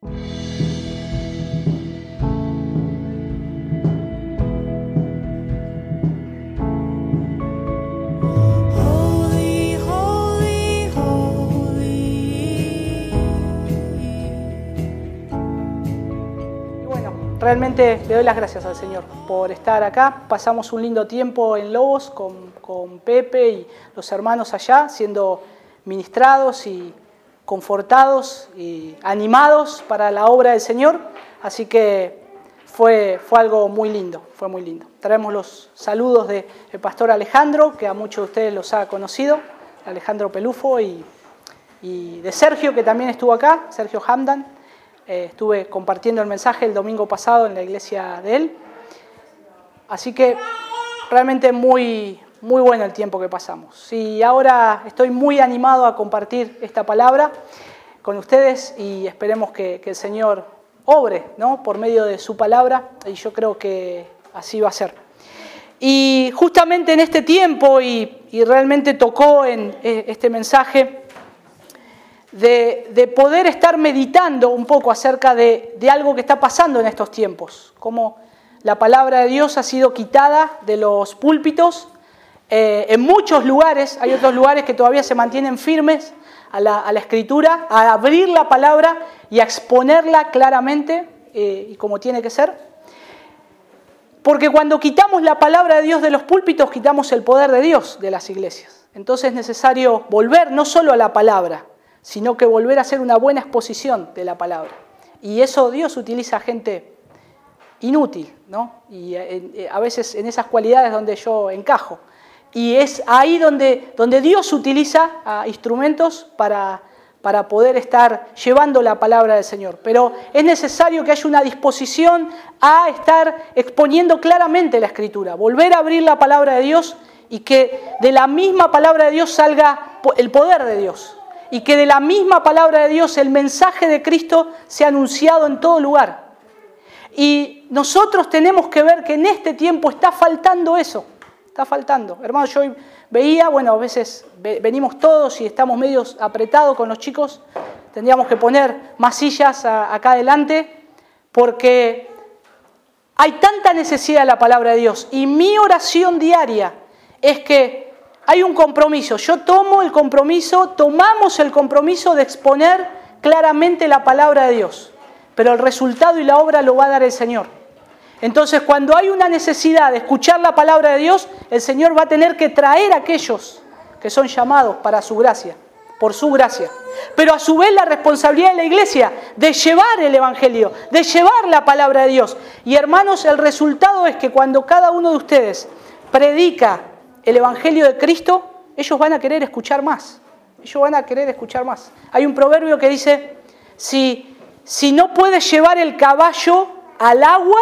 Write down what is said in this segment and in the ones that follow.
Realmente le doy las gracias al Señor por estar acá. Pasamos un lindo tiempo en Lobos con Pepe y los hermanos allá, siendo ministrados y confortados y animados para la obra del Señor. Así que fue algo muy lindo, fue muy lindo. Traemos los saludos del pastor Alejandro, que a muchos de ustedes los ha conocido, Alejandro Pelufo, y de Sergio, que también estuvo acá, Sergio Hamdan. Estuve compartiendo el mensaje el domingo pasado en la iglesia de él. Así que realmente muy bueno el tiempo que pasamos. Y ahora estoy muy animado a compartir esta palabra con ustedes y esperemos que el Señor obre, ¿no?, por medio de su palabra, y yo creo que así va a ser. Y justamente en este tiempo, y realmente tocó en este mensaje, de poder estar meditando un poco acerca de algo que está pasando en estos tiempos, cómo la palabra de Dios ha sido quitada de los púlpitos en muchos lugares. Hay otros lugares que todavía se mantienen firmes a la Escritura, a abrir la palabra y a exponerla claramente y como tiene que ser. Porque cuando quitamos la palabra de Dios de los púlpitos, quitamos el poder de Dios de las iglesias. Entonces es necesario volver no solo a la palabra, sino que volver a hacer una buena exposición de la palabra. Y eso Dios utiliza a gente inútil, ¿no? Y a veces en esas cualidades donde yo encajo. Y es ahí donde Dios utiliza instrumentos para poder estar llevando la palabra del Señor. Pero es necesario que haya una disposición a estar exponiendo claramente la Escritura, volver a abrir la palabra de Dios y que de la misma palabra de Dios salga el poder de Dios. Y que de la misma palabra de Dios el mensaje de Cristo sea anunciado en todo lugar. Y nosotros tenemos que ver que en este tiempo está faltando eso. Está faltando. Hermanos, yo veía, a veces venimos todos y estamos medio apretados con los chicos. Tendríamos que poner más sillas acá adelante porque hay tanta necesidad de la palabra de Dios. Y mi oración diaria es que hay un compromiso. Yo tomamos el compromiso de exponer claramente la palabra de Dios. Pero el resultado y la obra lo va a dar el Señor. Entonces, cuando hay una necesidad de escuchar la palabra de Dios, el Señor va a tener que traer a aquellos que son llamados para su gracia, por su gracia. Pero a su vez la responsabilidad de la iglesia de llevar el Evangelio, de llevar la palabra de Dios. Y hermanos, el resultado es que cuando cada uno de ustedes predica el Evangelio de Cristo, ellos van a querer escuchar más. Ellos van a querer escuchar más. Hay un proverbio que dice, si no puedes llevar el caballo al agua,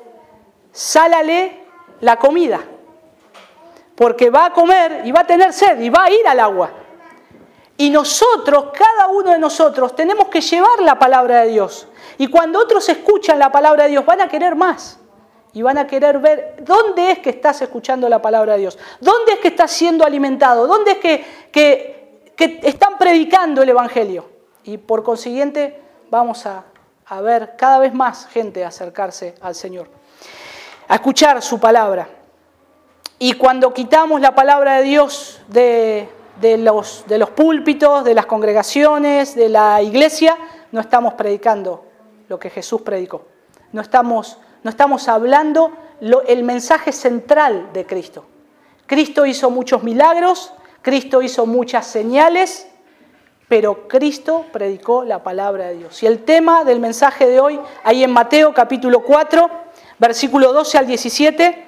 sálale la comida. Porque va a comer y va a tener sed y va a ir al agua. Y nosotros, cada uno de nosotros, tenemos que llevar la palabra de Dios. Y cuando otros escuchan la palabra de Dios, van a querer más. Y van a querer ver dónde es que estás escuchando la palabra de Dios. Dónde es que estás siendo alimentado. Dónde es que están predicando el Evangelio. Y por consiguiente vamos a ver cada vez más gente acercarse al Señor. A escuchar su palabra. Y cuando quitamos la palabra de Dios de los púlpitos, de las congregaciones, de la iglesia, no estamos predicando lo que Jesús predicó. No estamos hablando el mensaje central de Cristo. Cristo hizo muchos milagros, Cristo hizo muchas señales, pero Cristo predicó la palabra de Dios. Y el tema del mensaje de hoy, ahí en Mateo capítulo 4, versículo 12 al 17,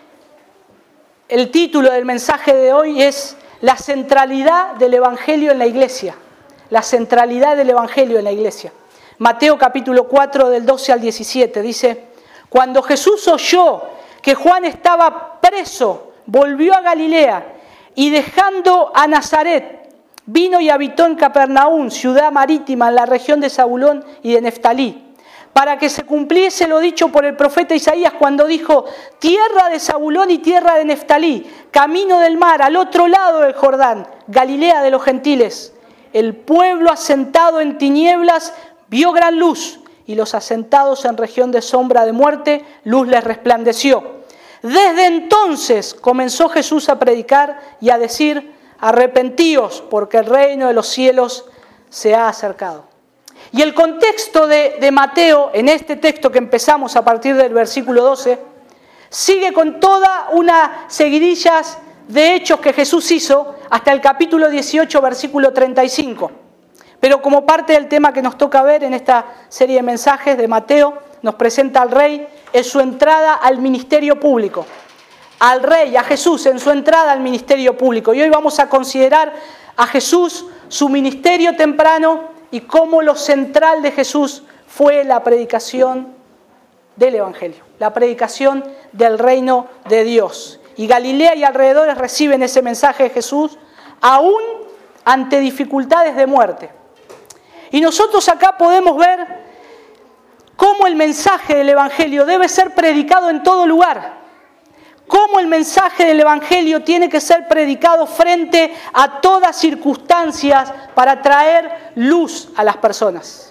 el título del mensaje de hoy es la centralidad del Evangelio en la iglesia. La centralidad del Evangelio en la iglesia. Mateo capítulo 4 del 12 al 17 dice: cuando Jesús oyó que Juan estaba preso, volvió a Galilea y dejando a Nazaret, vino y habitó en Capernaum, ciudad marítima en la región de Zabulón y de Neftalí, para que se cumpliese lo dicho por el profeta Isaías cuando dijo: tierra de Zabulón y tierra de Neftalí, camino del mar, al otro lado del Jordán, Galilea de los gentiles. El pueblo asentado en tinieblas vio gran luz, y los asentados en región de sombra de muerte, luz les resplandeció. Desde entonces comenzó Jesús a predicar y a decir: arrepentíos, porque el reino de los cielos se ha acercado. Y el contexto de Mateo, en este texto que empezamos a partir del versículo 12, sigue con toda una seguidillas de hechos que Jesús hizo hasta el capítulo 18, versículo 35. Pero como parte del tema que nos toca ver en esta serie de mensajes de Mateo, nos presenta al Rey en su entrada al ministerio público. Al Rey, a Jesús, en su entrada al ministerio público. Y hoy vamos a considerar a Jesús, su ministerio temprano y cómo lo central de Jesús fue la predicación del Evangelio, la predicación del reino de Dios. Y Galilea y alrededores reciben ese mensaje de Jesús aún ante dificultades de muerte. Y nosotros acá podemos ver cómo el mensaje del Evangelio debe ser predicado en todo lugar. Cómo el mensaje del Evangelio tiene que ser predicado frente a todas circunstancias para traer luz a las personas.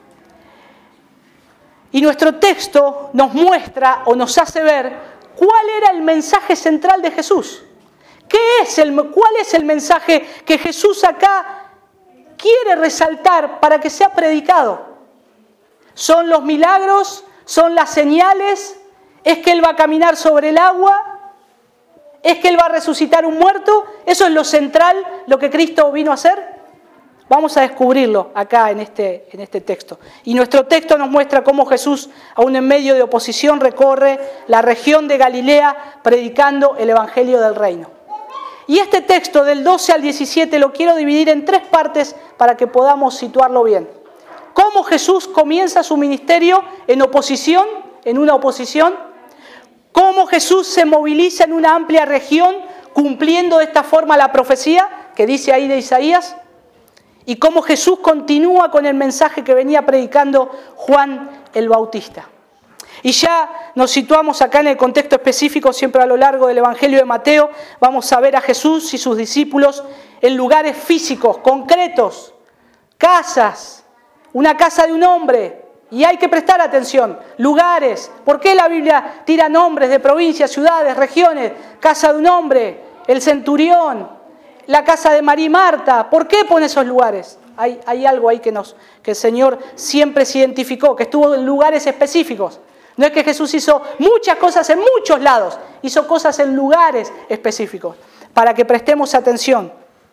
Y nuestro texto nos muestra o nos hace ver cuál era el mensaje central de Jesús. ¿Cuál es el mensaje que Jesús acá quiere resaltar para que sea predicado? ¿Son los milagros? ¿Son las señales? ¿Es que Él va a caminar sobre el agua? ¿Es que Él va a resucitar un muerto? ¿Eso es lo central, lo que Cristo vino a hacer? Vamos a descubrirlo acá en este texto. Y nuestro texto nos muestra cómo Jesús, aún en medio de oposición, recorre la región de Galilea predicando el Evangelio del Reino. Y este texto del 12 al 17 lo quiero dividir en 3 partes para que podamos situarlo bien. Cómo Jesús comienza su ministerio en oposición, en una oposición. Cómo Jesús se moviliza en una amplia región cumpliendo de esta forma la profecía que dice ahí de Isaías. Y cómo Jesús continúa con el mensaje que venía predicando Juan el Bautista. Y ya nos situamos acá en el contexto específico, siempre a lo largo del Evangelio de Mateo, vamos a ver a Jesús y sus discípulos en lugares físicos, concretos, casas, una casa de un hombre, y hay que prestar atención, lugares. ¿Por qué la Biblia tira nombres de provincias, ciudades, regiones? Casa de un hombre, el centurión, la casa de María y Marta. ¿Por qué pone esos lugares? Hay algo ahí que el Señor siempre se identificó, que estuvo en lugares específicos. No es que Jesús hizo muchas cosas en muchos lados, hizo cosas en lugares específicos, para que prestemos atención.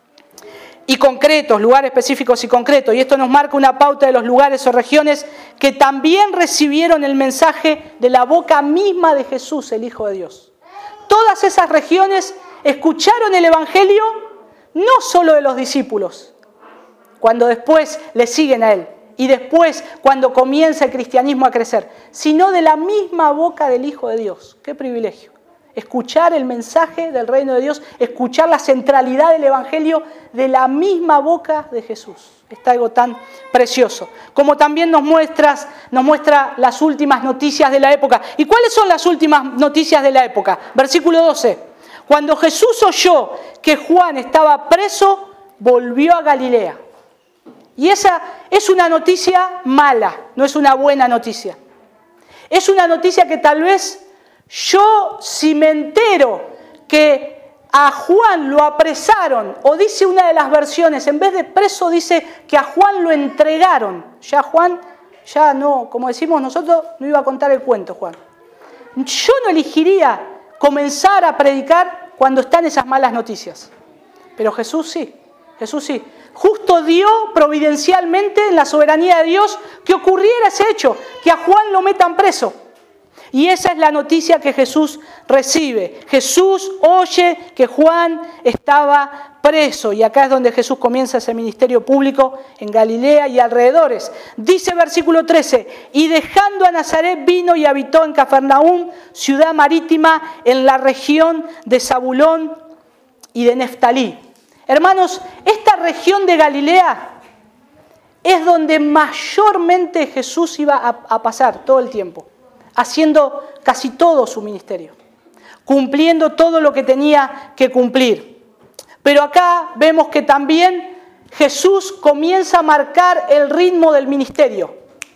Y concretos, lugares específicos y concretos. Y esto nos marca una pauta de los lugares o regiones que también recibieron el mensaje de la boca misma de Jesús, el Hijo de Dios. Todas esas regiones escucharon el Evangelio no solo de los discípulos, cuando después le siguen a Él, y después cuando comienza el cristianismo a crecer, sino de la misma boca del Hijo de Dios. ¡Qué privilegio! Escuchar el mensaje del reino de Dios, escuchar la centralidad del Evangelio de la misma boca de Jesús. Está algo tan precioso. Como también nos muestra las últimas noticias de la época. ¿Y cuáles son las últimas noticias de la época? Versículo 12. Cuando Jesús oyó que Juan estaba preso, volvió a Galilea. Y esa es una noticia mala, no es una buena noticia. Es una noticia que tal vez yo, si me entero que a Juan lo apresaron, o dice una de las versiones, en vez de preso dice que a Juan lo entregaron. Ya Juan, ya no, como decimos nosotros, no iba a contar el cuento Juan. Yo no elegiría comenzar a predicar cuando están esas malas noticias. Pero Jesús sí, Jesús sí. Justo dio providencialmente en la soberanía de Dios que ocurriera ese hecho, que a Juan lo metan preso. Y esa es la noticia que Jesús recibe. Jesús oye que Juan estaba preso. Y acá es donde Jesús comienza ese ministerio público en Galilea y alrededores. Dice versículo 13, y dejando a Nazaret vino y habitó en Cafarnaúm, ciudad marítima en la región de Zabulón y de Neftalí. Hermanos, esta región de Galilea es donde mayormente Jesús iba a pasar todo el tiempo, haciendo casi todo su ministerio, cumpliendo todo lo que tenía que cumplir. Pero acá vemos que también Jesús comienza a marcar el ritmo del ministerio.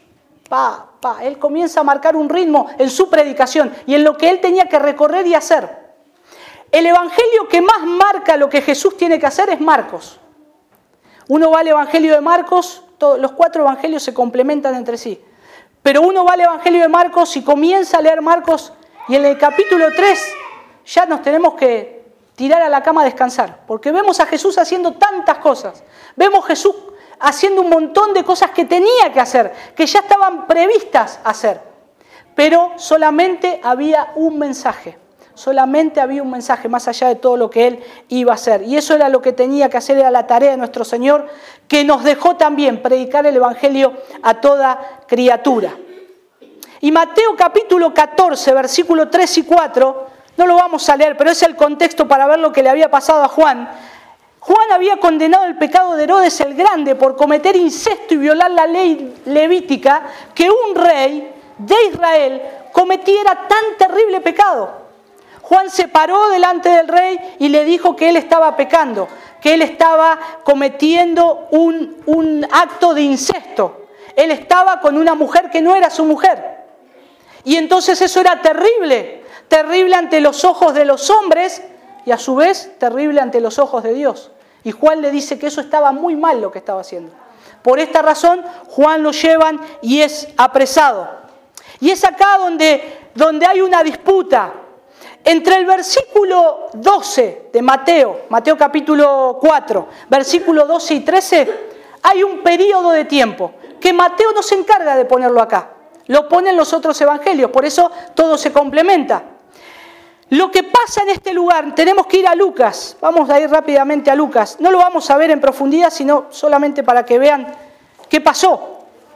Él comienza a marcar un ritmo en su predicación y en lo que él tenía que recorrer y hacer. El evangelio que más marca lo que Jesús tiene que hacer es Marcos. Uno va al evangelio de Marcos, los 4 evangelios se complementan entre sí. Pero uno va al evangelio de Marcos y comienza a leer Marcos y en el capítulo 3 ya nos tenemos que tirar a la cama a descansar. Porque vemos a Jesús haciendo tantas cosas. Vemos a Jesús haciendo un montón de cosas que tenía que hacer, que ya estaban previstas hacer. Pero solamente había un mensaje. Solamente había un mensaje más allá de todo lo que él iba a hacer. Y eso era lo que tenía que hacer, era la tarea de nuestro Señor, que nos dejó también predicar el evangelio a toda criatura. Y Mateo capítulo 14, versículos 3 y 4, no lo vamos a leer, pero es el contexto para ver lo que le había pasado a Juan. Juan había condenado el pecado de Herodes el Grande por cometer incesto y violar la ley levítica, que un rey de Israel cometiera tan terrible pecado. Juan se paró delante del rey y le dijo que él estaba pecando, que él estaba cometiendo un acto de incesto. Él estaba con una mujer que no era su mujer. Y entonces eso era terrible, terrible ante los ojos de los hombres y a su vez terrible ante los ojos de Dios. Y Juan le dice que eso estaba muy mal lo que estaba haciendo. Por esta razón, Juan lo llevan y es apresado. Y es acá donde hay una disputa. Entre el versículo 12 de Mateo capítulo 4, versículo 12 y 13, hay un periodo de tiempo que Mateo no se encarga de ponerlo acá. Lo ponen los otros evangelios, por eso todo se complementa. Lo que pasa en este lugar, tenemos que ir a Lucas, vamos a ir rápidamente a Lucas. No lo vamos a ver en profundidad, sino solamente para que vean qué pasó.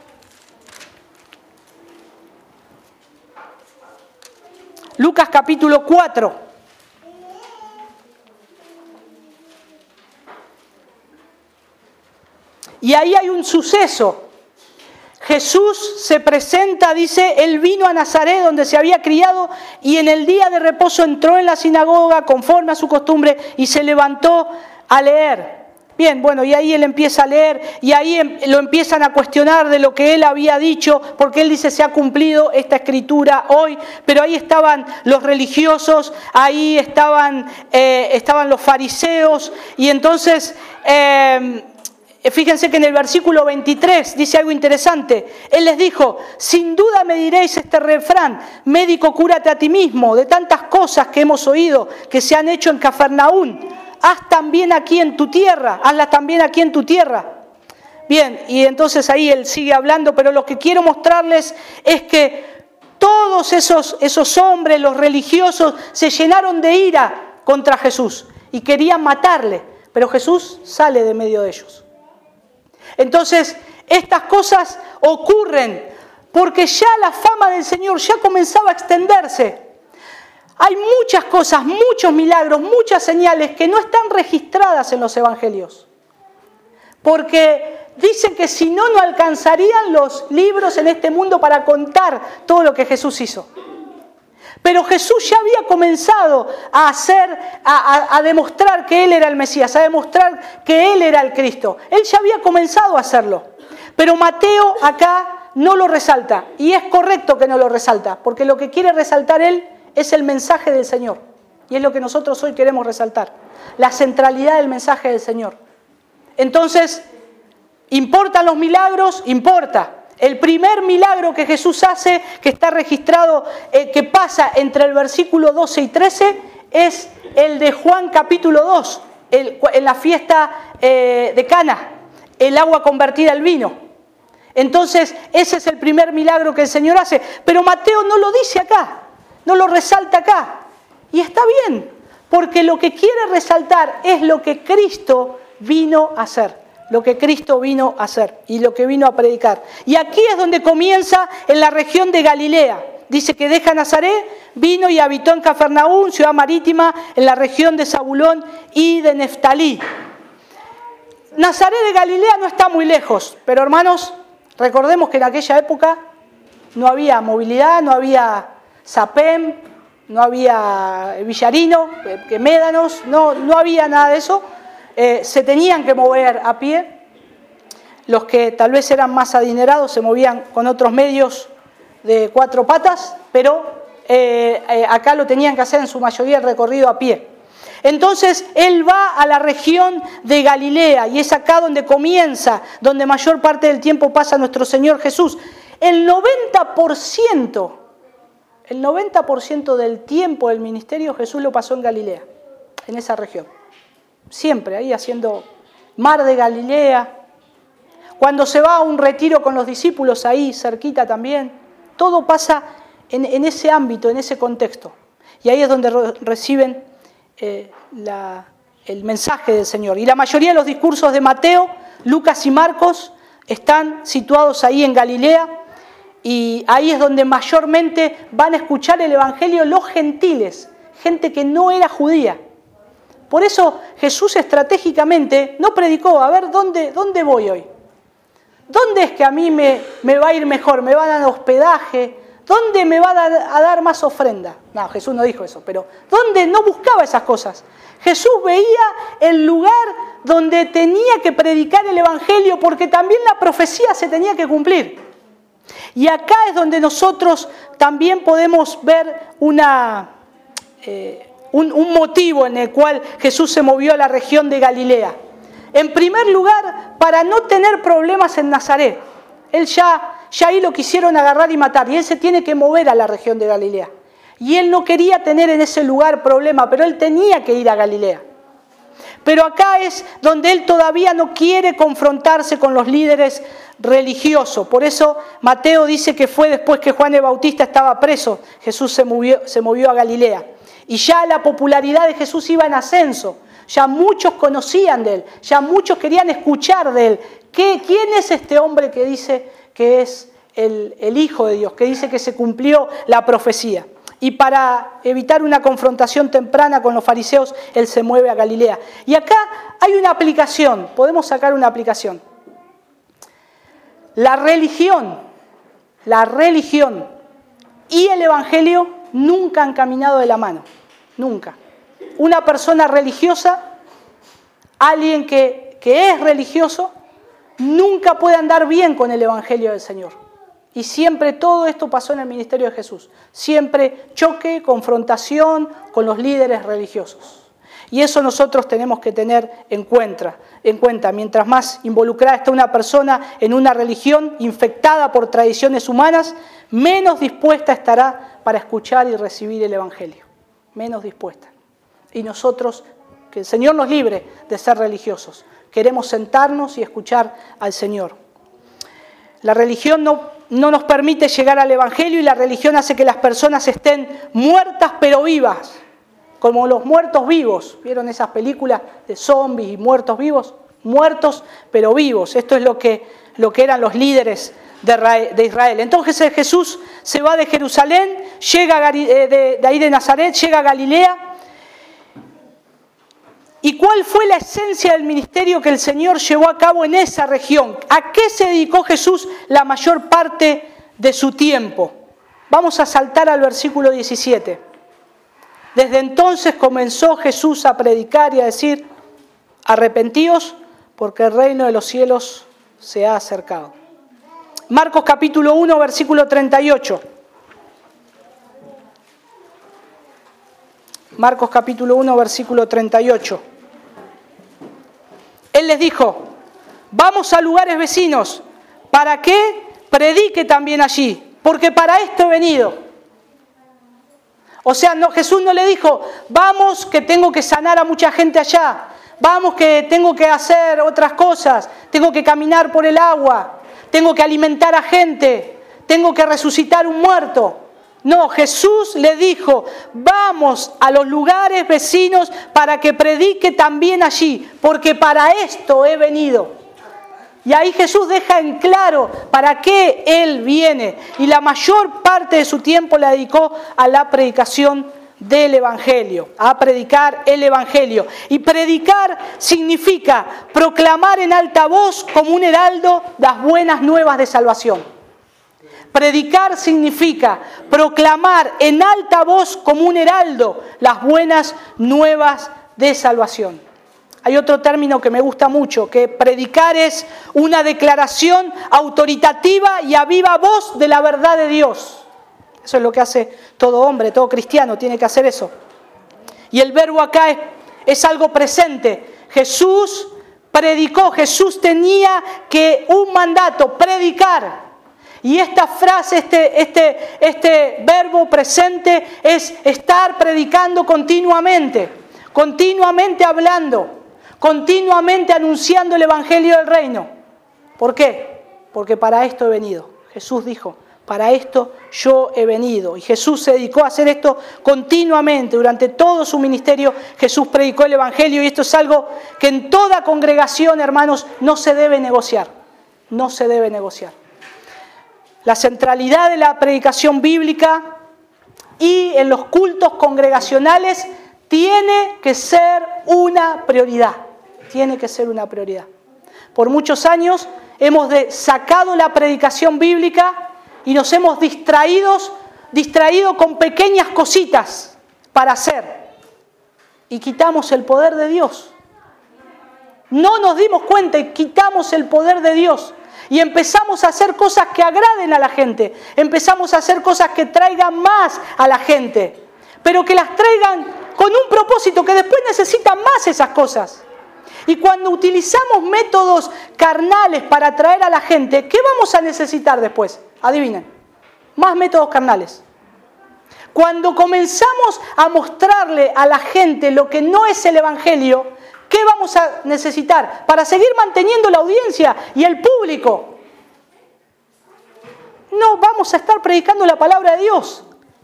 Lucas capítulo 4. Y ahí hay un suceso. Jesús se presenta, dice, él vino a Nazaret donde se había criado y en el día de reposo entró en la sinagoga conforme a su costumbre y se levantó a leer. Bien, bueno, y ahí él empieza a leer y ahí lo empiezan a cuestionar de lo que él había dicho, porque él dice se ha cumplido esta escritura hoy, pero ahí estaban los religiosos, ahí estaban los fariseos y entonces fíjense que en el versículo 23 dice algo interesante. Él les dijo, sin duda me diréis este refrán, médico, cúrate a ti mismo, de tantas cosas que hemos oído que se han hecho en Cafarnaún. Hazlas también aquí en tu tierra. Bien, y entonces ahí él sigue hablando, pero lo que quiero mostrarles es que todos esos hombres, los religiosos, se llenaron de ira contra Jesús y querían matarle, pero Jesús sale de medio de ellos. Entonces, estas cosas ocurren porque ya la fama del Señor ya comenzaba a extenderse. Hay muchas cosas, muchos milagros, muchas señales que no están registradas en los evangelios. Porque dicen que si no, no alcanzarían los libros en este mundo para contar todo lo que Jesús hizo. Pero Jesús ya había comenzado a demostrar que Él era el Mesías, a demostrar que Él era el Cristo. Él ya había comenzado a hacerlo. Pero Mateo acá no lo resalta. Y es correcto que no lo resalta, porque lo que quiere resaltar él es el mensaje del Señor. Y es lo que nosotros hoy queremos resaltar. La centralidad del mensaje del Señor. Entonces, ¿importan los milagros? Importa. El primer milagro que Jesús hace, que está registrado, que pasa entre el versículo 12 y 13, es el de Juan capítulo 2, en la fiesta de Cana, el agua convertida al vino. Entonces, ese es el primer milagro que el Señor hace. Pero Mateo no lo dice acá, no lo resalta acá. Y está bien, porque lo que quiere resaltar es lo que Cristo vino a hacer. Lo que Cristo vino a hacer y lo que vino a predicar. Y aquí es donde comienza en la región de Galilea. Dice que deja Nazaret, vino y habitó en Cafarnaún, ciudad marítima, en la región de Zabulón y de Neftalí. Nazaret de Galilea no está muy lejos, pero hermanos, recordemos que en aquella época no había movilidad, no había Sapem, no había Villarino, Médanos, no había nada de eso. Se tenían que mover a pie. los que tal vez eran más adinerados se movían con otros medios de 4 patas, pero acá lo tenían que hacer en su mayoría el recorrido a pie. Entonces él va a la región de Galilea y es acá donde comienza, donde mayor parte del tiempo pasa nuestro Señor Jesús. El 90% del tiempo del ministerio Jesús lo pasó en Galilea, en esa región. Siempre ahí haciendo mar de Galilea. Cuando se va a un retiro con los discípulos ahí cerquita también, todo pasa en ese ámbito, en ese contexto. Y ahí es donde reciben el mensaje del Señor. Y la mayoría de los discursos de Mateo, Lucas y Marcos están situados ahí en Galilea, y ahí es donde mayormente van a escuchar el Evangelio los gentiles, gente que no era judía. Por eso Jesús estratégicamente no predicó, a ver, ¿dónde voy hoy? ¿Dónde es que a mí me va a ir mejor? ¿Me van a dar hospedaje? ¿Dónde me va a dar más ofrenda? No, Jesús no dijo eso, pero ¿dónde? No buscaba esas cosas. Jesús veía el lugar donde tenía que predicar el Evangelio, porque también la profecía se tenía que cumplir. Y acá es donde nosotros también podemos ver un motivo en el cual Jesús se movió a la región de Galilea. En primer lugar, para no tener problemas en Nazaret. Él ya ahí lo quisieron agarrar y matar, y él se tiene que mover a la región de Galilea. Y él no quería tener en ese lugar problema, pero él tenía que ir a Galilea. Pero acá es donde él todavía no quiere confrontarse con los líderes religiosos. Por eso Mateo dice que fue después que Juan el Bautista estaba preso, Jesús se movió a Galilea. Y ya la popularidad de Jesús iba en ascenso. Ya muchos conocían de él, ya muchos querían escuchar de él. ¿Quién es este hombre que dice que es el Hijo de Dios, que dice que se cumplió la profecía? Y para evitar una confrontación temprana con los fariseos, él se mueve a Galilea. Y acá hay una aplicación, podemos sacar una aplicación. La religión y el Evangelio nunca han caminado de la mano, nunca. Una persona religiosa, alguien que es religioso, nunca puede andar bien con el Evangelio del Señor. Y siempre todo esto pasó en el ministerio de Jesús. Siempre choque, confrontación con los líderes religiosos. Y eso nosotros tenemos que tener en cuenta. Mientras más involucrada está una persona en una religión infectada por tradiciones humanas, menos dispuesta estará para escuchar y recibir el Evangelio. Menos dispuesta. Y nosotros, que el Señor nos libre de ser religiosos, queremos sentarnos y escuchar al Señor. La religión no nos permite llegar al Evangelio, y la religión hace que las personas estén muertas pero vivas, como los muertos vivos. ¿Vieron esas películas de zombies y muertos vivos? Muertos pero vivos. Esto es lo que eran los líderes de Israel. Entonces Jesús se va de Jerusalén, llega de ahí de Nazaret, llega a Galilea. ¿Y cuál fue la esencia del ministerio que el Señor llevó a cabo en esa región? ¿A qué se dedicó Jesús la mayor parte de su tiempo? Vamos a saltar al versículo 17. Desde entonces comenzó Jesús a predicar y a decir: arrepentíos, porque el reino de los cielos se ha acercado. Marcos capítulo 1, versículo 38. Marcos capítulo 1, versículo 38. Él les dijo: vamos a lugares vecinos, para que predique también allí, porque para esto he venido. O sea, Jesús no le dijo: vamos que tengo que sanar a mucha gente allá, vamos que tengo que hacer otras cosas, tengo que caminar por el agua, tengo que alimentar a gente, tengo que resucitar un muerto. No, Jesús le dijo: vamos a los lugares vecinos para que predique también allí, porque para esto he venido. Y ahí Jesús deja en claro para qué Él viene. Y la mayor parte de su tiempo la dedicó a la predicación del Evangelio, a predicar el Evangelio. Y predicar significa proclamar en alta voz como un heraldo las buenas nuevas de salvación. Predicar significa proclamar en alta voz como un heraldo las buenas nuevas de salvación. Hay otro término que me gusta mucho, que predicar es una declaración autoritativa y a viva voz de la verdad de Dios. Eso es lo que hace todo hombre, todo cristiano, tiene que hacer eso. Y el verbo acá es algo presente. Jesús predicó, Jesús tenía que un mandato, predicar. Y esta frase, este verbo presente es estar predicando continuamente hablando, continuamente anunciando el Evangelio del Reino. ¿Por qué? Porque para esto he venido. Jesús dijo, para esto yo he venido. Y Jesús se dedicó a hacer esto continuamente. Durante todo su ministerio Jesús predicó el Evangelio y esto es algo que en toda congregación, hermanos, no se debe negociar. No se debe negociar. La centralidad de la predicación bíblica y en los cultos congregacionales tiene que ser una prioridad. Tiene que ser una prioridad. Por muchos años hemos sacado la predicación bíblica y nos hemos distraído con pequeñas cositas para hacer. Y quitamos el poder de Dios. No nos dimos cuenta y quitamos el poder de Dios. Y empezamos a hacer cosas que agraden a la gente. Empezamos a hacer cosas que traigan más a la gente. Pero que las traigan con un propósito, que después necesitan más esas cosas. Y cuando utilizamos métodos carnales para atraer a la gente, ¿qué vamos a necesitar después? Adivinen, más métodos carnales. Cuando comenzamos a mostrarle a la gente lo que no es el Evangelio, ¿qué vamos a necesitar para seguir manteniendo la audiencia y el público? No vamos a estar predicando la palabra de Dios.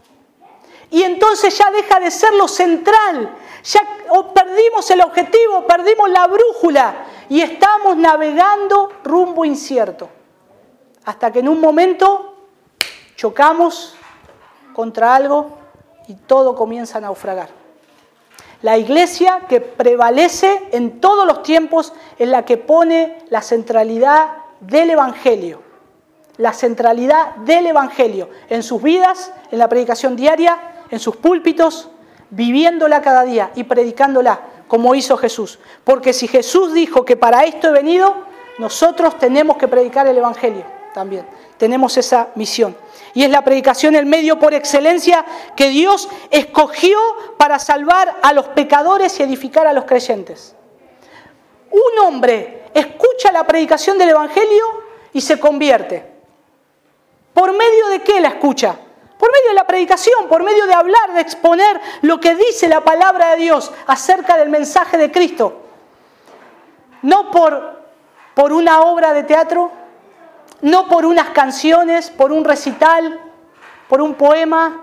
Y entonces ya deja de ser lo central. Ya perdimos el objetivo, perdimos la brújula y estamos navegando rumbo incierto. Hasta que en un momento chocamos contra algo y todo comienza a naufragar. La iglesia que prevalece en todos los tiempos es la que pone la centralidad del Evangelio. La centralidad del Evangelio en sus vidas, en la predicación diaria, en sus púlpitos, viviéndola cada día y predicándola como hizo Jesús. Porque si Jesús dijo que para esto he venido, nosotros tenemos que predicar el Evangelio también. Tenemos esa misión. Y es la predicación el medio por excelencia que Dios escogió para salvar a los pecadores y edificar a los creyentes. Un hombre escucha la predicación del Evangelio y se convierte. ¿Por medio de qué la escucha? Por medio de la predicación, por medio de hablar, de exponer lo que dice la palabra de Dios acerca del mensaje de Cristo. No por una obra de teatro, no por unas canciones, por un recital, por un poema.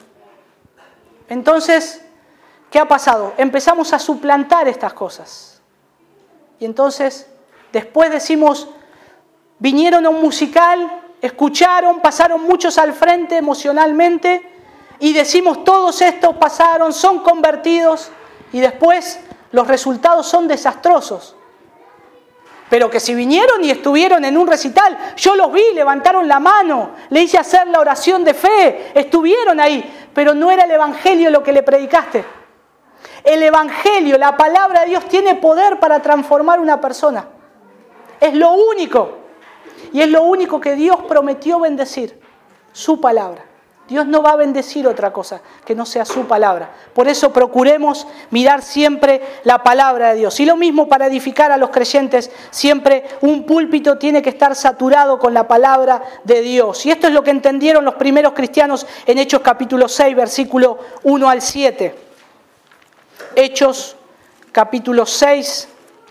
Entonces, ¿qué ha pasado? Empezamos a suplantar estas cosas. Y entonces, después decimos, vinieron a un musical, escucharon, pasaron muchos al frente emocionalmente y decimos todos estos pasaron, son convertidos y después los resultados son desastrosos. Pero que si vinieron y estuvieron en un recital, yo los vi, levantaron la mano, le hice hacer la oración de fe, estuvieron ahí, pero no era el Evangelio lo que le predicaste. El Evangelio, la palabra de Dios tiene poder para transformar una persona. Es lo único. Y es lo único que Dios prometió bendecir, su palabra. Dios no va a bendecir otra cosa que no sea su palabra. Por eso procuremos mirar siempre la palabra de Dios. Y lo mismo para edificar a los creyentes, siempre un púlpito tiene que estar saturado con la palabra de Dios. Y esto es lo que entendieron los primeros cristianos en Hechos capítulo 6, versículo 1 al 7. Hechos capítulo 6,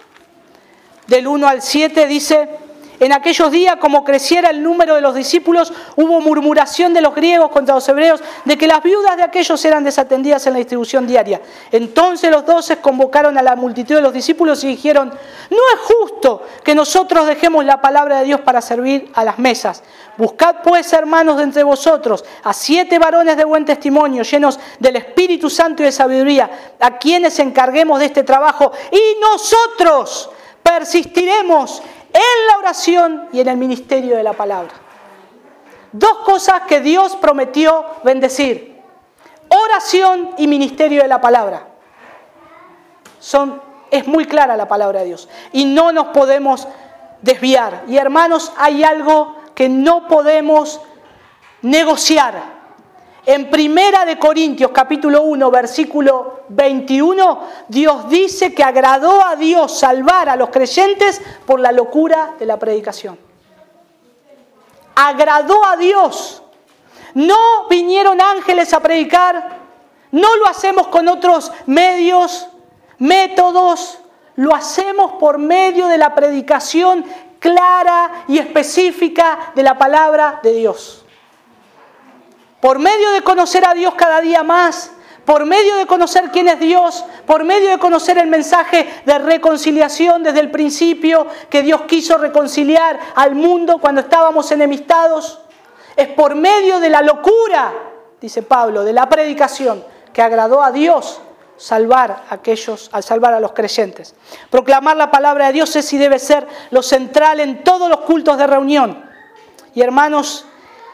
del 1 al 7 dice: en aquellos días, como creciera el número de los discípulos, hubo murmuración de los griegos contra los hebreos de que las viudas de aquellos eran desatendidas en la distribución diaria. Entonces los 12 convocaron a la multitud de los discípulos y dijeron: no es justo que nosotros dejemos la palabra de Dios para servir a las mesas. Buscad pues, hermanos, de entre vosotros a 7 varones de buen testimonio, llenos del Espíritu Santo y de sabiduría, a quienes encarguemos de este trabajo, y nosotros persistiremos en la oración y en el ministerio de la palabra. Dos cosas que Dios prometió bendecir: oración y ministerio de la palabra. Son Es muy clara la palabra de Dios y no nos podemos desviar. Y hermanos, hay algo que no podemos negociar. En 1 Corintios capítulo 1, versículo 21, Dios dice que agradó a Dios salvar a los creyentes por la locura de la predicación. Agradó a Dios. No vinieron ángeles a predicar, no lo hacemos con otros medios, métodos, lo hacemos por medio de la predicación clara y específica de la palabra de Dios. Por medio de conocer a Dios cada día más, por medio de conocer quién es Dios, por medio de conocer el mensaje de reconciliación desde el principio, que Dios quiso reconciliar al mundo cuando estábamos enemistados. Es por medio de la locura, dice Pablo, de la predicación, que agradó a Dios al salvar a los creyentes. Proclamar la palabra de Dios es y debe ser lo central en todos los cultos de reunión. Y hermanos,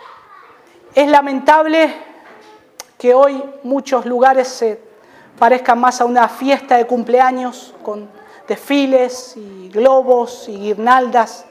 es lamentable que hoy muchos lugares se parezcan más a una fiesta de cumpleaños con desfiles y globos y guirnaldas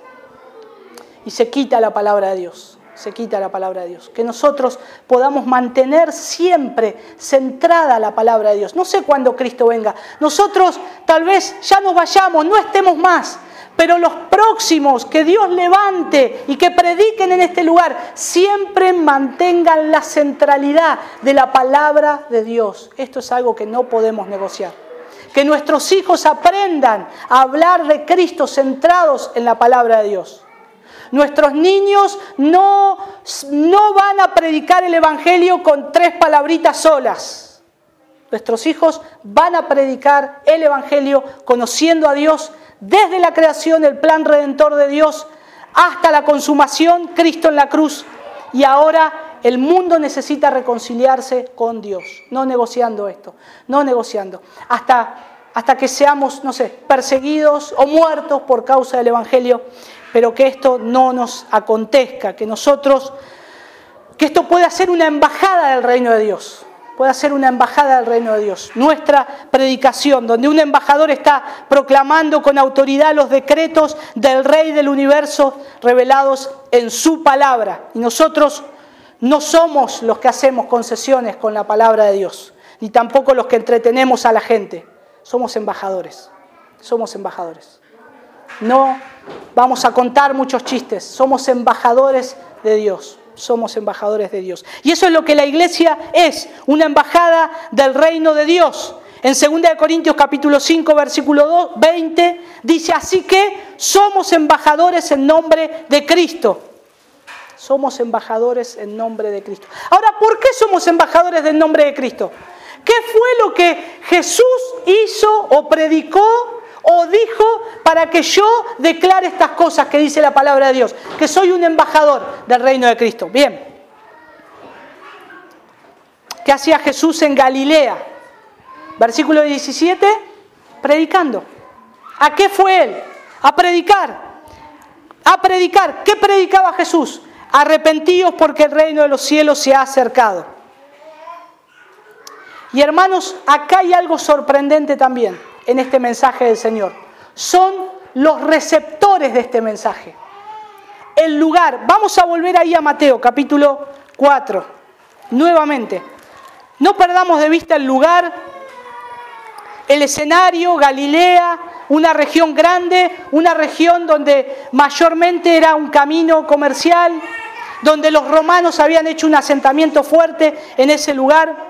y se quita la palabra de Dios. Se quita la palabra de Dios. Que nosotros podamos mantener siempre centrada la palabra de Dios. No sé cuándo Cristo venga. Nosotros tal vez ya nos vayamos, no estemos más. Pero los próximos que Dios levante y que prediquen en este lugar, siempre mantengan la centralidad de la palabra de Dios. Esto es algo que no podemos negociar. Que nuestros hijos aprendan a hablar de Cristo centrados en la palabra de Dios. Nuestros niños no van a predicar el Evangelio con 3 palabritas solas. Nuestros hijos van a predicar el Evangelio conociendo a Dios desde la creación, el plan redentor de Dios, hasta la consumación, Cristo en la cruz. Y ahora el mundo necesita reconciliarse con Dios. No negociando esto, no negociando. Hasta que seamos, perseguidos o muertos por causa del Evangelio. Pero que esto no nos acontezca, que esto pueda ser una embajada del reino de Dios, pueda ser una embajada del reino de Dios. Nuestra predicación, donde un embajador está proclamando con autoridad los decretos del Rey del universo revelados en su palabra. Y nosotros no somos los que hacemos concesiones con la palabra de Dios, ni tampoco los que entretenemos a la gente. Somos embajadores, somos embajadores. No vamos a contar muchos chistes, somos embajadores de Dios, somos embajadores de Dios. Y eso es lo que la iglesia es, una embajada del reino de Dios. En 2 Corintios capítulo 5, versículo 20, dice, así que somos embajadores en nombre de Cristo. Somos embajadores en nombre de Cristo. Ahora, ¿por qué somos embajadores en nombre de Cristo? ¿Qué fue lo que Jesús hizo o predicó o dijo para que yo declare estas cosas que dice la palabra de Dios? Que soy un embajador del reino de Cristo. Bien. ¿Qué hacía Jesús en Galilea? Versículo 17, predicando. ¿A qué fue él? A predicar. A predicar. ¿Qué predicaba Jesús? Arrepentíos porque el reino de los cielos se ha acercado. Y hermanos, acá hay algo sorprendente también en este mensaje del Señor. Son los receptores de este mensaje. El lugar. Vamos a volver ahí a Mateo, capítulo 4. Nuevamente. No perdamos de vista el lugar, el escenario, Galilea, una región grande, una región donde mayormente era un camino comercial, donde los romanos habían hecho un asentamiento fuerte en ese lugar.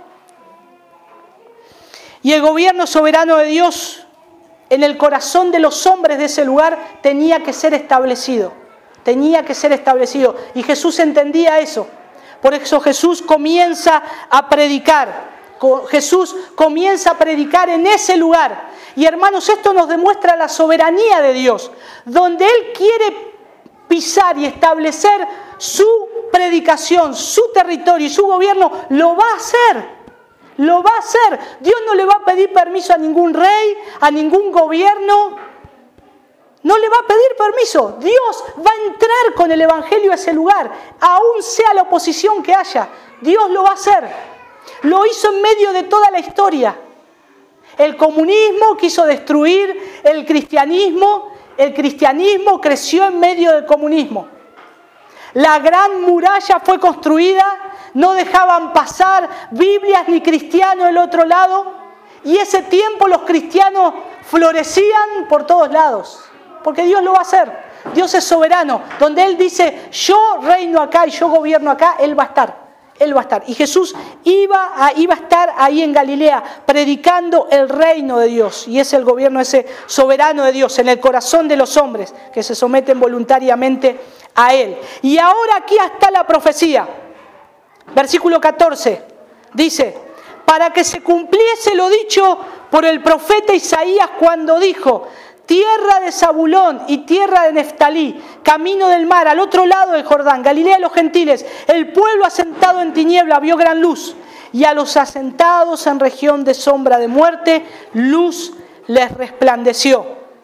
Y el gobierno soberano de Dios en el corazón de los hombres de ese lugar tenía que ser establecido. Tenía que ser establecido. Y Jesús entendía eso. Por eso Jesús comienza a predicar. Jesús comienza a predicar en ese lugar. Y hermanos, esto nos demuestra la soberanía de Dios. Donde Él quiere pisar y establecer su predicación, su territorio y su gobierno, lo va a hacer. Lo va a hacer. Dios no le va a pedir permiso a ningún rey, a ningún gobierno. No le va a pedir permiso. Dios va a entrar con el evangelio a ese lugar, aún sea la oposición que haya. Dios lo va a hacer. Lo hizo en medio de toda la historia. El comunismo quiso destruir el cristianismo creció en medio del comunismo. La gran muralla fue construida, no dejaban pasar Biblias ni cristianos del otro lado, y ese tiempo los cristianos florecían por todos lados, porque Dios lo va a hacer. Dios es soberano. Donde Él dice, yo reino acá y yo gobierno acá, Él va a estar. Él va a estar. Y Jesús iba a estar ahí en Galilea, predicando el reino de Dios. Y es el gobierno ese soberano de Dios, en el corazón de los hombres, que se someten voluntariamente a Él. Y ahora aquí está la profecía. Versículo 14. Dice, para que se cumpliese lo dicho por el profeta Isaías cuando dijo, tierra de Zabulón y tierra de Neftalí, camino del mar, al otro lado del Jordán, Galilea de los gentiles, el pueblo asentado en tiniebla vio gran luz, y a los asentados en región de sombra de muerte, luz les resplandeció.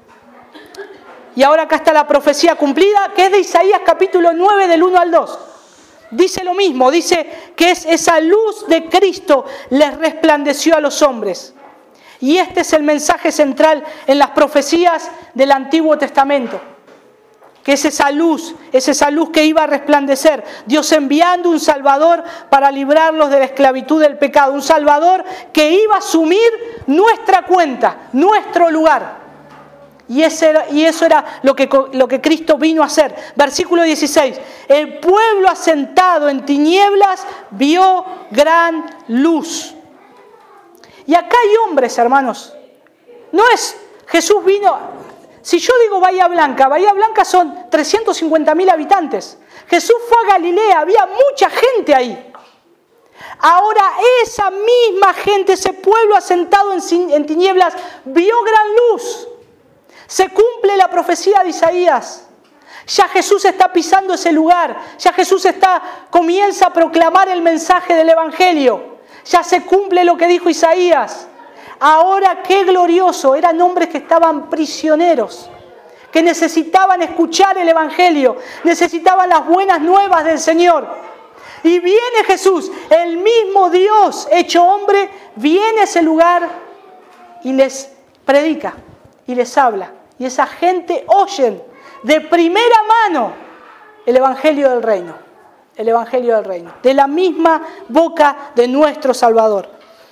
Y ahora acá está la profecía cumplida, que es de Isaías capítulo 9, del 1 al 2. Dice lo mismo, dice que es esa luz de Cristo les resplandeció a los hombres. Y este es el mensaje central en las profecías del Antiguo Testamento. Que es esa luz que iba a resplandecer. Dios enviando un Salvador para librarlos de la esclavitud del pecado. Un Salvador que iba a asumir nuestra cuenta, nuestro lugar. Y eso era lo que Cristo vino a hacer. Versículo 16. El pueblo asentado en tinieblas vio gran luz. Y acá hay hombres, hermanos. No es, Jesús vino, si yo digo Bahía Blanca son 350.000 habitantes. Jesús fue a Galilea, había mucha gente ahí. Ahora esa misma gente, ese pueblo asentado en tinieblas, vio gran luz. Se cumple la profecía de Isaías. Ya Jesús está pisando ese lugar. Ya Jesús comienza a proclamar el mensaje del Evangelio. Ya se cumple lo que dijo Isaías. Ahora qué glorioso. Eran hombres que estaban prisioneros, que necesitaban escuchar el Evangelio, necesitaban las buenas nuevas del Señor. Y viene Jesús, el mismo Dios hecho hombre, viene a ese lugar y les predica y les habla. Y esa gente oyen de primera mano el Evangelio del Reino. El Evangelio del Reino, de la misma boca de nuestro Salvador.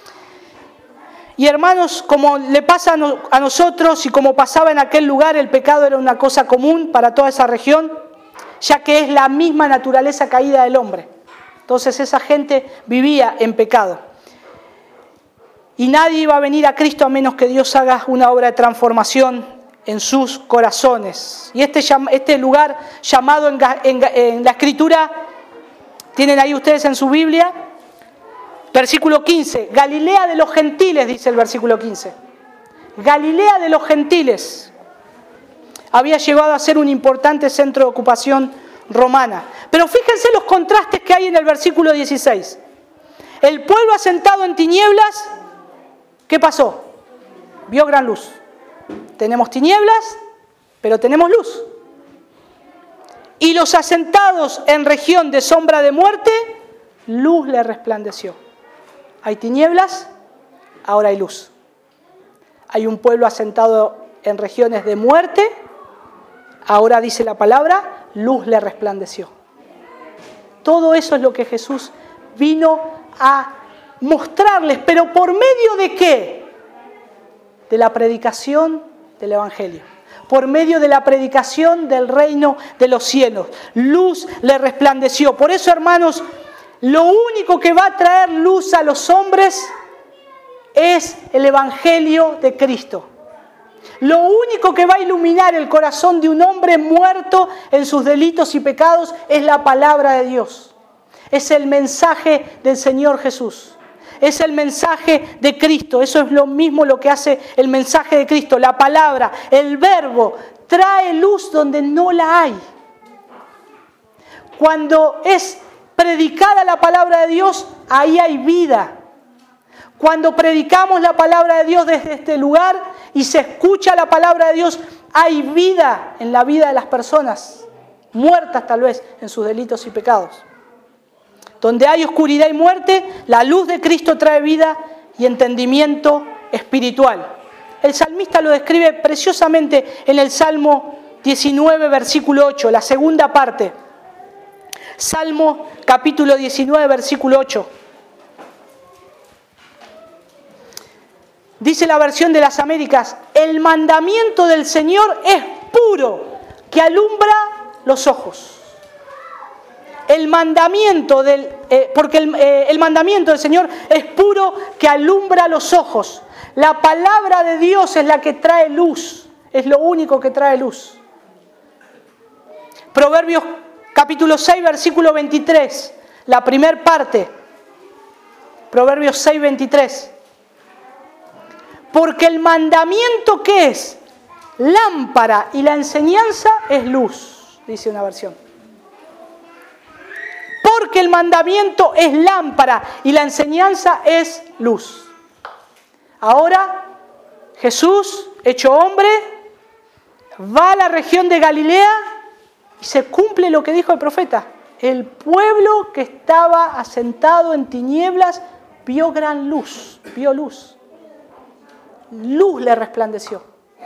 Y hermanos, como le pasa a nosotros y como pasaba en aquel lugar, el pecado era una cosa común para toda esa región, ya que es la misma naturaleza caída del hombre. Entonces esa gente vivía en pecado. Y nadie iba a venir a Cristo a menos que Dios haga una obra de transformación en sus corazones. Y este lugar llamado en la Escritura, tienen ahí ustedes en su Biblia, versículo 15, Galilea de los gentiles, dice el versículo 15. Galilea de los gentiles. Había llegado a ser un importante centro de ocupación romana. Pero fíjense los contrastes que hay en el versículo 16. El pueblo asentado en tinieblas, ¿qué pasó? Vio gran luz. Tenemos tinieblas, pero tenemos luz. Y los asentados en región de sombra de muerte, luz le resplandeció. Hay tinieblas, ahora hay luz. Hay un pueblo asentado en regiones de muerte, ahora dice la palabra, luz le resplandeció. Todo eso es lo que Jesús vino a mostrarles, pero ¿por medio de qué? De la predicación del Evangelio. Por medio de la predicación del reino de los cielos. Luz le resplandeció. Por eso, hermanos, lo único que va a traer luz a los hombres es el Evangelio de Cristo. Lo único que va a iluminar el corazón de un hombre muerto en sus delitos y pecados es la palabra de Dios. Es el mensaje del Señor Jesús. Es el mensaje de Cristo. Eso es lo mismo lo que hace el mensaje de Cristo. La palabra, el verbo, trae luz donde no la hay. Cuando es predicada la palabra de Dios, ahí hay vida. Cuando predicamos la palabra de Dios desde este lugar y se escucha la palabra de Dios, hay vida en la vida de las personas, muertas tal vez en sus delitos y pecados. Donde hay oscuridad y muerte, la luz de Cristo trae vida y entendimiento espiritual. El salmista lo describe preciosamente en el Salmo 19, versículo 8, la segunda parte. Salmo capítulo 19, versículo 8. Dice la versión de las Américas: el mandamiento del Señor es puro, que alumbra los ojos. El mandamiento porque el mandamiento del Señor es puro, que alumbra los ojos. La palabra de Dios es la que trae luz, es lo único que trae luz. Proverbios capítulo 6, versículo 23, la primer parte. Proverbios 6, 23. Porque el mandamiento, ¿qué es? Lámpara, y la enseñanza es luz, dice una versión. Porque el mandamiento es lámpara y la enseñanza es luz. Ahora Jesús, hecho hombre, va a la región de Galilea y se cumple lo que dijo el profeta. El pueblo que estaba asentado en tinieblas vio gran luz, vio luz. Luz le resplandeció.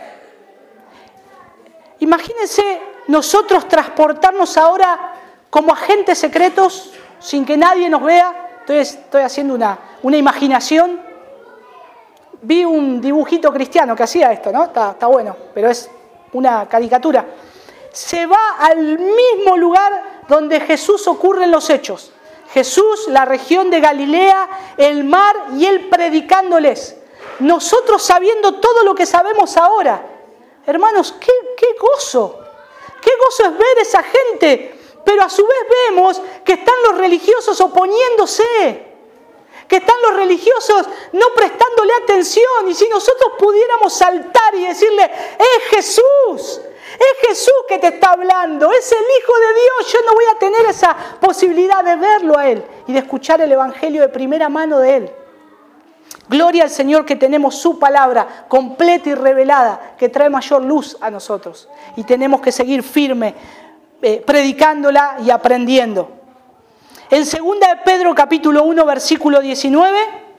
Imagínense nosotros transportarnos ahora como agentes secretos, sin que nadie nos vea. Estoy haciendo una imaginación. Vi un dibujito cristiano que hacía esto, ¿no? Está bueno, pero es una caricatura. Se va al mismo lugar donde Jesús ocurre en los hechos. Jesús, la región de Galilea, el mar, y él predicándoles. Nosotros sabiendo todo lo que sabemos ahora. Hermanos, qué gozo. Qué gozo es ver esa gente. Pero a su vez vemos que están los religiosos oponiéndose. Que están los religiosos no prestándole atención. Y si nosotros pudiéramos saltar y decirle: es Jesús que te está hablando, es el Hijo de Dios, yo no voy a tener esa posibilidad de verlo a Él y de escuchar el Evangelio de primera mano de Él. Gloria al Señor que tenemos su palabra completa y revelada, que trae mayor luz a nosotros. Y tenemos que seguir firme, predicándola y aprendiendo. En 2 de Pedro capítulo 1, versículo 19,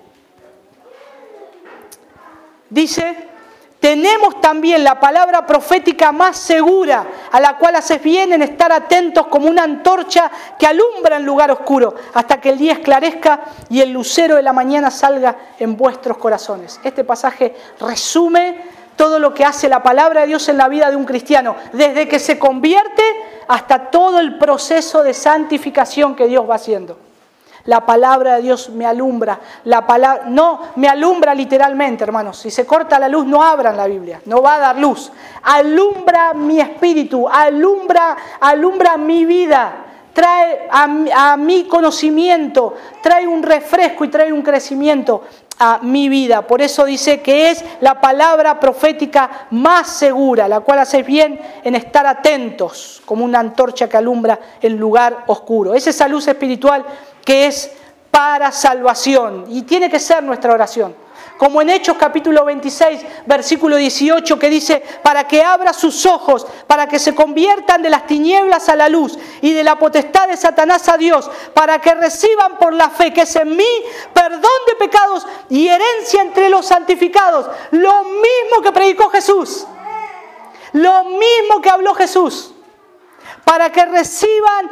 dice: tenemos también la palabra profética más segura, a la cual haces bien en estar atentos como una antorcha que alumbra en lugar oscuro, hasta que el día esclarezca y el lucero de la mañana salga en vuestros corazones. Este pasaje resume todo lo que hace la palabra de Dios en la vida de un cristiano, desde que se convierte hasta todo el proceso de santificación que Dios va haciendo. La palabra de Dios me alumbra. No me alumbra literalmente, hermanos. Si se corta la luz, no abran la Biblia. No va a dar luz. Alumbra mi espíritu, alumbra mi vida. Trae a mi conocimiento, trae un refresco y trae un crecimiento a mi vida. Por eso dice que es la palabra profética más segura, la cual hacéis bien en estar atentos, como una antorcha que alumbra el lugar oscuro. Es esa luz espiritual que es para salvación y tiene que ser nuestra oración. Como en Hechos capítulo 26, versículo 18, que dice: para que abra sus ojos, para que se conviertan de las tinieblas a la luz y de la potestad de Satanás a Dios, para que reciban por la fe que es en mí perdón de pecados y herencia entre los santificados. Lo mismo que predicó Jesús, lo mismo que habló Jesús. Para que reciban,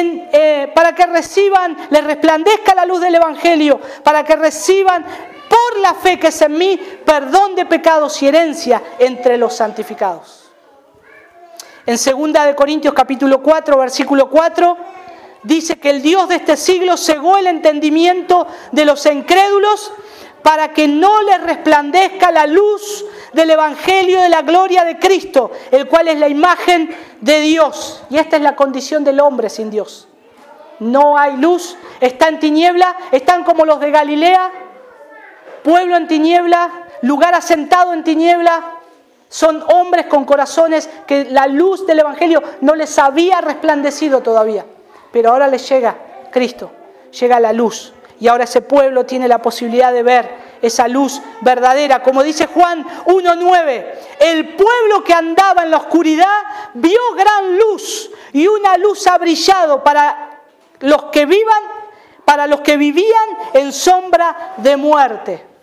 les resplandezca la luz del Evangelio, para que reciban por la fe que es en mí perdón de pecados y herencia entre los santificados. En 2 de Corintios capítulo 4, versículo 4, dice que el Dios de este siglo cegó el entendimiento de los incrédulos para que no les resplandezca la luz del Evangelio de la gloria de Cristo, el cual es la imagen de Dios. Y esta es la condición del hombre sin Dios. No hay luz, está en tiniebla, están como los de Galilea, pueblo en tiniebla, lugar asentado en tiniebla. Son hombres con corazones que la luz del Evangelio no les había resplandecido todavía. Pero ahora les llega Cristo, llega la luz. Y ahora ese pueblo tiene la posibilidad de ver esa luz verdadera. Como dice Juan 1:9, el pueblo que andaba en la oscuridad vio gran luz y una luz ha brillado para los que vivían en sombra de muerte.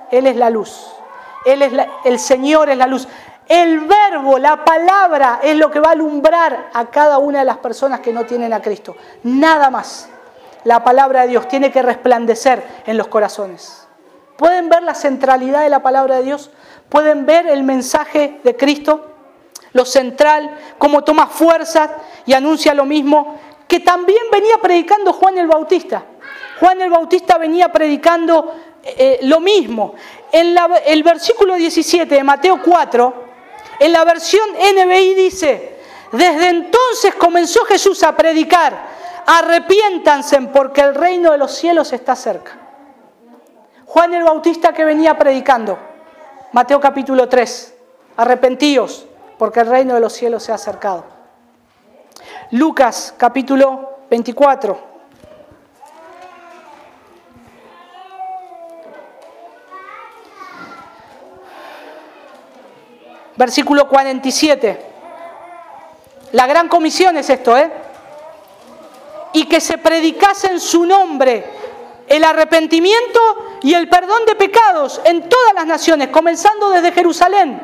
Él es la luz. El Señor es la luz. El verbo, la palabra, es lo que va a alumbrar a cada una de las personas que no tienen a Cristo. Nada más. La palabra de Dios tiene que resplandecer en los corazones. ¿Pueden ver la centralidad de la palabra de Dios? ¿Pueden ver el mensaje de Cristo? Lo central, cómo toma fuerzas y anuncia lo mismo que también venía predicando Juan el Bautista. Juan el Bautista venía predicando lo mismo. En el versículo 17 de Mateo 4, en la versión NBI dice: desde entonces comenzó Jesús a predicar: arrepiéntanse porque el reino de los cielos está cerca. Juan el Bautista que venía predicando, Mateo capítulo 3, arrepentíos porque el reino de los cielos se ha acercado. Lucas capítulo 24. Versículo 47. La gran comisión es esto, y que se predicase en su nombre el arrepentimiento y el perdón de pecados en todas las naciones, comenzando desde Jerusalén.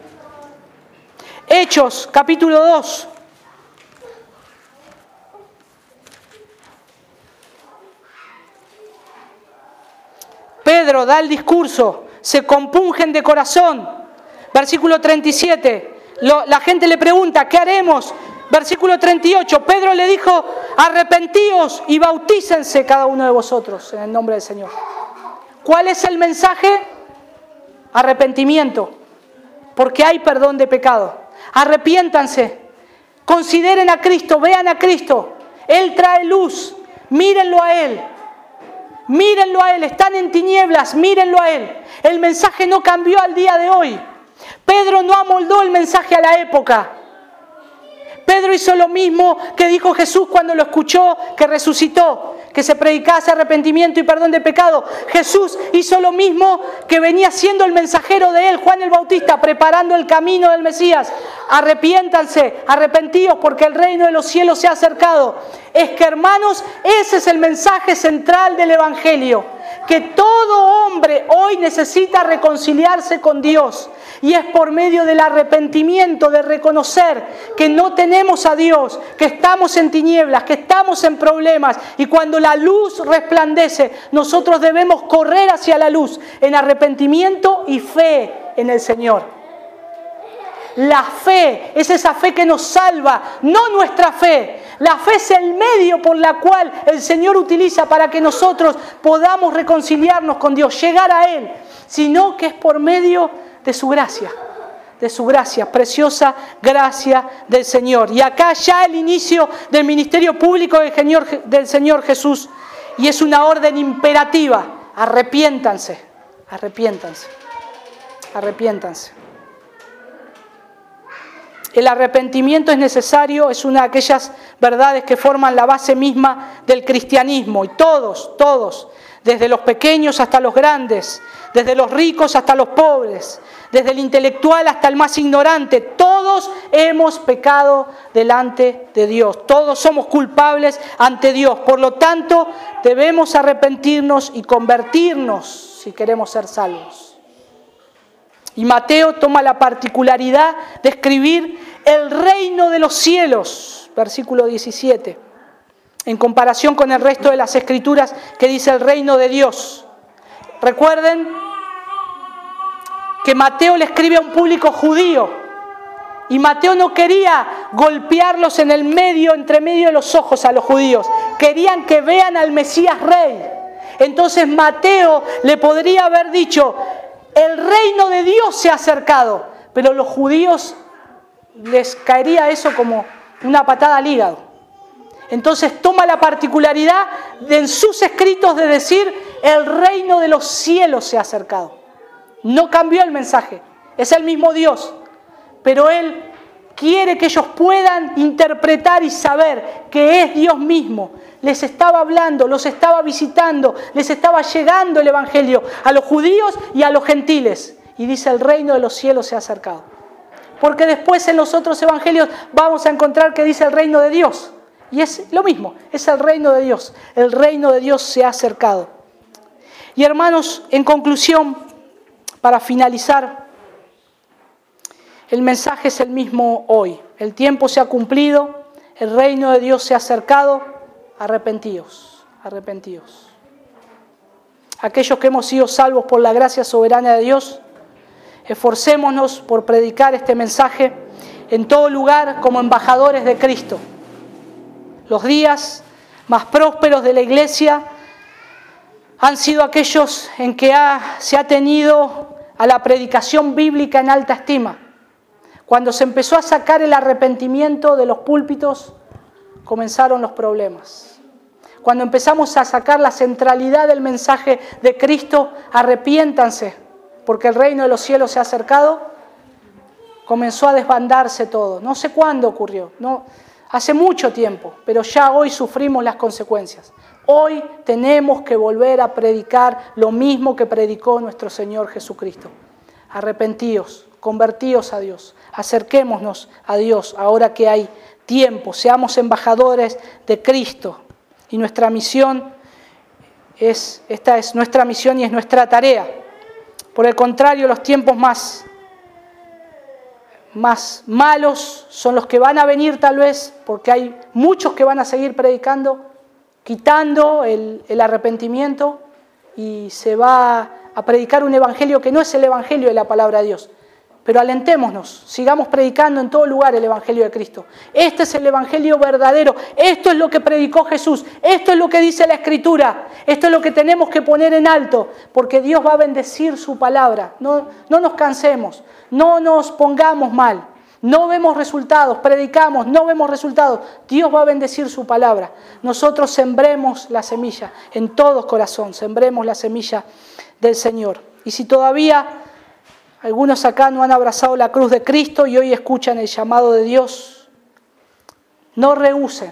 Hechos, capítulo 2. Pedro da el discurso, se compungen de corazón. Versículo 37, la gente le pregunta: ¿qué haremos? Versículo 38, Pedro le dijo: arrepentíos y bautícense cada uno de vosotros en el nombre del Señor. ¿Cuál es el mensaje? Arrepentimiento, porque hay perdón de pecado. Arrepiéntanse, consideren a Cristo, vean a Cristo. Él trae luz, mírenlo a Él. Mírenlo a Él, están en tinieblas, mírenlo a Él. El mensaje no cambió al día de hoy. Pedro no amoldó el mensaje a la época. Pedro hizo lo mismo que dijo Jesús cuando lo escuchó, que resucitó, que se predicase arrepentimiento y perdón de pecado. Jesús hizo lo mismo que venía siendo el mensajero de él, Juan el Bautista, preparando el camino del Mesías. Arrepiéntanse, arrepentíos porque el reino de los cielos se ha acercado. Es que, hermanos, ese es el mensaje central del Evangelio. Que todo hombre hoy necesita reconciliarse con Dios. Y es por medio del arrepentimiento, de reconocer que no tenemos a Dios, que estamos en tinieblas, que estamos en problemas. Y cuando la luz resplandece, nosotros debemos correr hacia la luz en arrepentimiento y fe en el Señor. La fe es esa fe que nos salva, no nuestra fe. La fe es el medio por la cual el Señor utiliza para que nosotros podamos reconciliarnos con Dios, llegar a Él, sino que es por medio de su gracia, preciosa gracia del Señor. Y acá ya el inicio del ministerio público del Señor Jesús, y es una orden imperativa: arrepiéntanse, arrepiéntanse, arrepiéntanse. El arrepentimiento es necesario, es una de aquellas verdades que forman la base misma del cristianismo. Y todos, desde los pequeños hasta los grandes, desde los ricos hasta los pobres, desde el intelectual hasta el más ignorante, todos hemos pecado delante de Dios. Todos somos culpables ante Dios. Por lo tanto, debemos arrepentirnos y convertirnos si queremos ser salvos. Y Mateo toma la particularidad de escribir el reino de los cielos, versículo 17, en comparación con el resto de las escrituras que dice el reino de Dios. Recuerden que Mateo le escribe a un público judío y Mateo no quería golpearlos en el medio, entre medio de los ojos a los judíos. Querían que vean al Mesías Rey. Entonces Mateo le podría haber dicho: el reino de Dios se ha acercado, pero los judíos les caería eso como una patada al hígado. Entonces toma la particularidad en sus escritos de decir: el reino de los cielos se ha acercado. No cambió el mensaje, es el mismo Dios, pero Él quiere que ellos puedan interpretar y saber que es Dios mismo. Les estaba hablando, los estaba visitando, les estaba llegando el Evangelio a los judíos y a los gentiles. Y dice: el reino de los cielos se ha acercado. Porque después en los otros evangelios vamos a encontrar que dice el reino de Dios. Y es lo mismo, es el reino de Dios. El reino de Dios se ha acercado. Y hermanos, en conclusión, para finalizar, el mensaje es el mismo hoy. El tiempo se ha cumplido, el reino de Dios se ha acercado. Arrepentíos, arrepentíos. Aquellos que hemos sido salvos por la gracia soberana de Dios, esforcémonos por predicar este mensaje en todo lugar como embajadores de Cristo. Los días más prósperos de la Iglesia han sido aquellos en que se ha tenido a la predicación bíblica en alta estima. Cuando se empezó a sacar el arrepentimiento de los púlpitos, comenzaron los problemas. Cuando empezamos a sacar la centralidad del mensaje de Cristo, arrepiéntanse, porque el reino de los cielos se ha acercado, comenzó a desbandarse todo. No sé cuándo ocurrió, hace mucho tiempo, pero ya hoy sufrimos las consecuencias. Hoy tenemos que volver a predicar lo mismo que predicó nuestro Señor Jesucristo. Arrepentíos, convertíos a Dios, acerquémonos a Dios ahora que hay tiempo, seamos embajadores de Cristo. Y nuestra misión esta es nuestra misión y es nuestra tarea. Por el contrario, los tiempos más malos son los que van a venir tal vez, porque hay muchos que van a seguir predicando, quitando el arrepentimiento, y se va a predicar un evangelio que no es el evangelio de la palabra de Dios. Pero alentémonos, sigamos predicando en todo lugar el evangelio de Cristo. Este es el evangelio verdadero, esto es lo que predicó Jesús, esto es lo que dice la Escritura, esto es lo que tenemos que poner en alto, porque Dios va a bendecir su palabra. No nos cansemos, no nos pongamos mal, no vemos resultados, predicamos, no vemos resultados. Dios va a bendecir su palabra. Nosotros sembremos la semilla en todo corazón, sembremos la semilla del Señor. Y si todavía algunos acá no han abrazado la cruz de Cristo y hoy escuchan el llamado de Dios, no rehúsen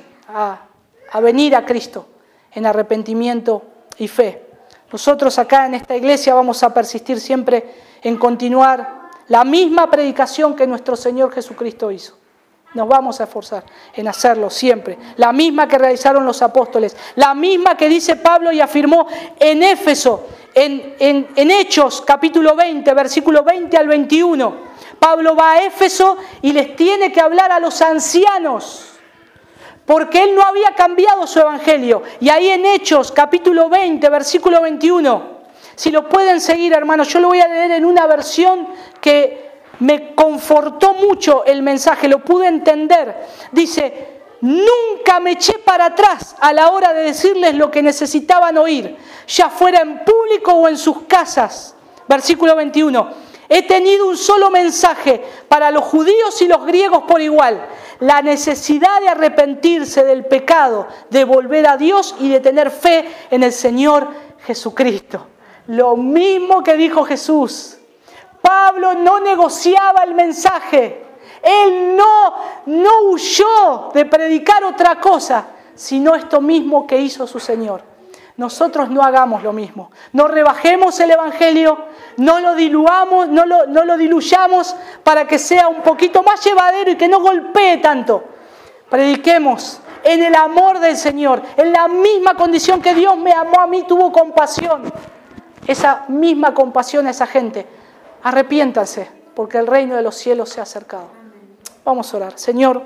a venir a Cristo en arrepentimiento y fe. Nosotros acá en esta iglesia vamos a persistir siempre en continuar la misma predicación que nuestro Señor Jesucristo hizo. Nos vamos a esforzar en hacerlo siempre. La misma que realizaron los apóstoles, la misma que dice Pablo y afirmó en Éfeso, en Hechos capítulo 20, versículo 20 al 21. Pablo va a Éfeso y les tiene que hablar a los ancianos, porque él no había cambiado su evangelio. Y ahí en Hechos capítulo 20, versículo 21, si lo pueden seguir, hermanos, yo lo voy a leer en una versión que me confortó mucho el mensaje, lo pude entender. Dice: nunca me eché para atrás a la hora de decirles lo que necesitaban oír, ya fuera en público o en sus casas. Versículo 21. He tenido un solo mensaje para los judíos y los griegos por igual: la necesidad de arrepentirse del pecado, de volver a Dios y de tener fe en el Señor Jesucristo. Lo mismo que dijo Jesús. Pablo no negociaba el mensaje. Él no huyó de predicar otra cosa, sino esto mismo que hizo su Señor. Nosotros no hagamos lo mismo. No rebajemos el evangelio, no lo diluamos, no lo diluyamos para que sea un poquito más llevadero y que no golpee tanto. Prediquemos en el amor del Señor, en la misma condición que Dios me amó a mí, tuvo compasión. Esa misma compasión a esa gente. Arrepiéntanse, porque el reino de los cielos se ha acercado. Vamos a orar. Señor,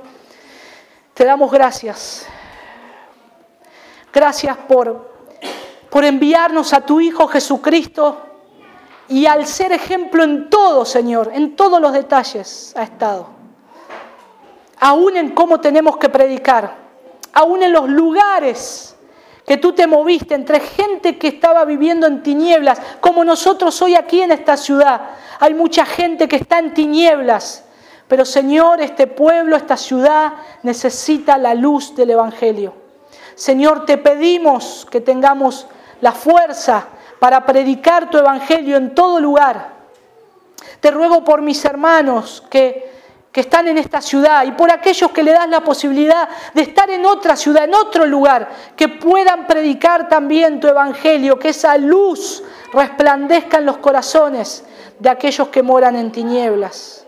te damos gracias. Gracias por enviarnos a tu Hijo Jesucristo, y al ser ejemplo en todo, Señor, en todos los detalles ha estado. Aún en cómo tenemos que predicar, aún en los lugares que tú te moviste entre gente que estaba viviendo en tinieblas, como nosotros hoy aquí en esta ciudad. Hay mucha gente que está en tinieblas, pero Señor, este pueblo, esta ciudad necesita la luz del Evangelio. Señor, te pedimos que tengamos la fuerza para predicar tu Evangelio en todo lugar. Te ruego por mis hermanos que están en esta ciudad y por aquellos que le das la posibilidad de estar en otra ciudad, en otro lugar, que puedan predicar también tu Evangelio, que esa luz resplandezca en los corazones de aquellos que moran en tinieblas.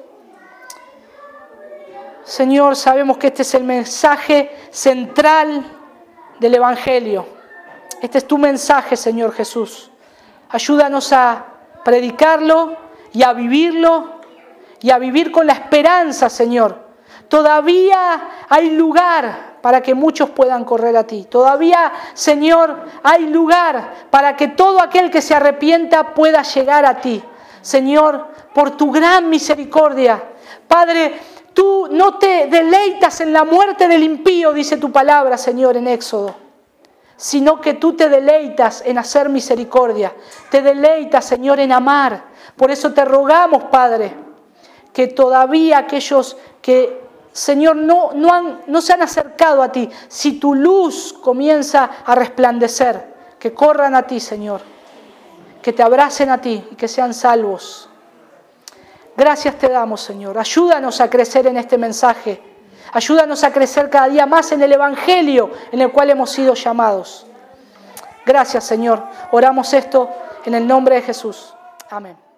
Señor, sabemos que este es el mensaje central del Evangelio. Este es tu mensaje, Señor Jesús. Ayúdanos a predicarlo y a vivirlo y a vivir con la esperanza, Señor. Todavía hay lugar para que muchos puedan correr a ti. Todavía, Señor, hay lugar para que todo aquel que se arrepienta pueda llegar a ti. Señor, por tu gran misericordia. Padre, tú no te deleitas en la muerte del impío, dice tu palabra, Señor, en Éxodo, sino que tú te deleitas en hacer misericordia. Te deleitas, Señor, en amar. Por eso te rogamos, Padre, que todavía aquellos que, Señor, no se han acercado a ti, si tu luz comienza a resplandecer, que corran a ti, Señor, que te abracen a ti y que sean salvos. Gracias te damos, Señor. Ayúdanos a crecer en este mensaje. Ayúdanos a crecer cada día más en el Evangelio en el cual hemos sido llamados. Gracias, Señor. Oramos esto en el nombre de Jesús. Amén.